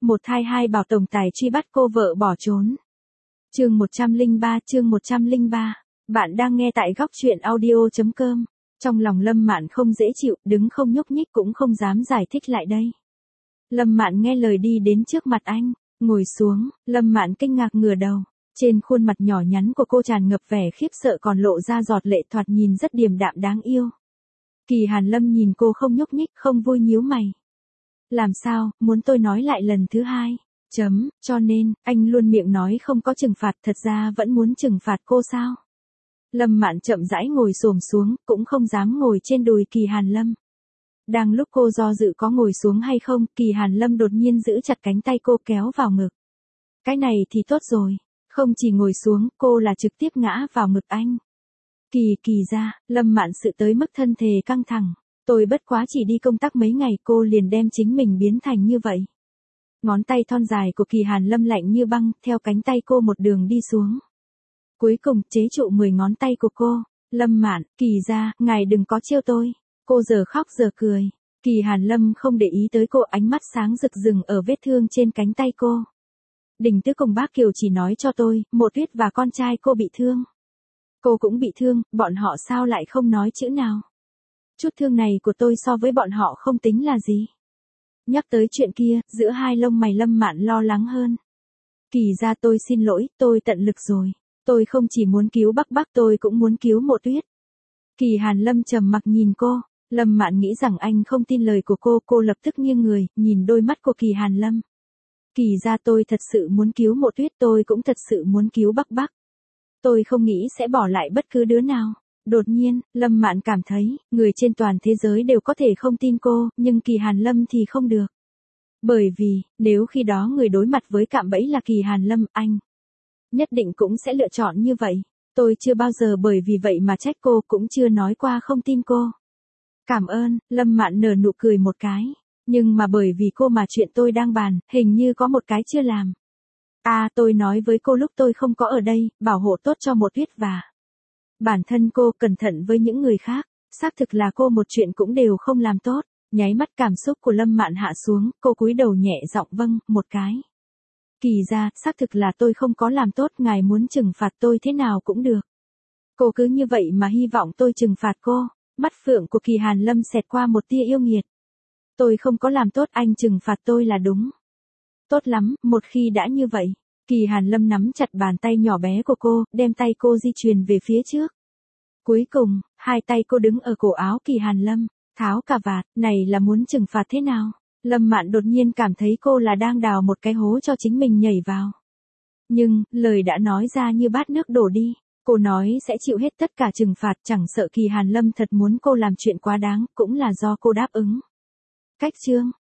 một thai hai bảo tổng tài truy bắt cô vợ bỏ trốn. Chương 103, bạn đang nghe tại góc truyện audio.com. Trong lòng Lâm Mạn không dễ chịu, đứng không nhúc nhích cũng không dám giải thích lại đây. Lâm Mạn nghe lời đi đến trước mặt anh, ngồi xuống, Lâm Mạn kinh ngạc ngửa đầu. Trên khuôn mặt nhỏ nhắn của cô tràn ngập vẻ khiếp sợ còn lộ ra giọt lệ, thoạt nhìn rất điềm đạm đáng yêu. Kỳ Hàn Lâm nhìn cô không nhúc nhích, không vui nhíu mày. Làm sao, muốn tôi nói lại lần thứ hai? Cho nên, anh luôn miệng nói không có trừng phạt, thật ra vẫn muốn trừng phạt cô sao? Lâm Mạn chậm rãi ngồi xổm xuống, cũng không dám ngồi trên đùi Kỳ Hàn Lâm. Đang lúc cô do dự có ngồi xuống hay không, Kỳ Hàn Lâm đột nhiên giữ chặt cánh tay cô kéo vào ngực. Cái này thì tốt rồi, không chỉ ngồi xuống, cô là trực tiếp ngã vào ngực anh. Kỳ ra, Lâm Mạn sự tới mức thân thể căng thẳng. Tôi bất quá chỉ đi công tác mấy ngày cô liền đem chính mình biến thành như vậy. Ngón tay thon dài của Kỳ Hàn Lâm lạnh như băng, theo cánh tay cô một đường đi xuống. Cuối cùng, chế trụ 10 ngón tay của cô. Lâm Mạn, Kỳ ra, ngài đừng có trêu tôi. Cô giờ khóc giờ cười. Kỳ Hàn Lâm không để ý tới cô, ánh mắt sáng rực rừng ở vết thương trên cánh tay cô. Đình Tứ cùng bác Kiều chỉ nói cho tôi, Mộ Tuyết và con trai cô bị thương. Cô cũng bị thương, bọn họ sao lại không nói chữ nào. Chút thương này của tôi so với bọn họ không tính là gì. Nhắc tới chuyện kia, giữa hai lông mày Lâm Mạn lo lắng hơn. Kỳ ra tôi xin lỗi, tôi tận lực rồi. Tôi không chỉ muốn cứu Bắc, tôi cũng muốn cứu Mộ Tuyết. Kỳ Hàn Lâm trầm mặc nhìn cô. Lâm Mạn nghĩ rằng anh không tin lời của cô lập tức nghiêng người, nhìn đôi mắt của Kỳ Hàn Lâm. Kỳ ra tôi thật sự muốn cứu Mộ Tuyết, tôi cũng thật sự muốn cứu Bắc. Tôi không nghĩ sẽ bỏ lại bất cứ đứa nào. Đột nhiên, Lâm Mạn cảm thấy, người trên toàn thế giới đều có thể không tin cô, nhưng Kỳ Hàn Lâm thì không được. Bởi vì, nếu khi đó người đối mặt với cạm bẫy là Kỳ Hàn Lâm, anh nhất định cũng sẽ lựa chọn như vậy. Tôi chưa bao giờ bởi vì vậy mà trách cô, cũng chưa nói qua không tin cô. Cảm ơn, Lâm Mạn nở nụ cười một cái. Nhưng mà bởi vì cô mà chuyện tôi đang bàn, hình như có một cái chưa làm. Tôi nói với cô lúc tôi không có ở đây, bảo hộ tốt cho Mộ Tuyết và bản thân cô, cẩn thận với những người khác. Xác thực là cô một chuyện cũng đều không làm tốt. Nháy mắt cảm xúc của Lâm Mạn hạ xuống, cô cúi đầu nhẹ giọng vâng, một cái. Kỳ ra, xác thực là tôi không có làm tốt, ngài muốn trừng phạt tôi thế nào cũng được. Cô cứ như vậy mà hy vọng tôi trừng phạt cô. Mắt phượng của Kỳ Hàn Lâm xẹt qua một tia yêu nghiệt. Tôi không có làm tốt, anh trừng phạt tôi là đúng. Tốt lắm, một khi đã như vậy. Kỳ Hàn Lâm nắm chặt bàn tay nhỏ bé của cô, đem tay cô di chuyển về phía trước. Cuối cùng, hai tay cô đứng ở cổ áo Kỳ Hàn Lâm, tháo cà vạt, này là muốn trừng phạt thế nào? Lâm Mạn đột nhiên cảm thấy cô là đang đào một cái hố cho chính mình nhảy vào. Nhưng, lời đã nói ra như bát nước đổ đi. Cô nói sẽ chịu hết tất cả trừng phạt, chẳng sợ Kỳ Hàn Lâm thật muốn cô làm chuyện quá đáng, cũng là do cô đáp ứng. Cách chương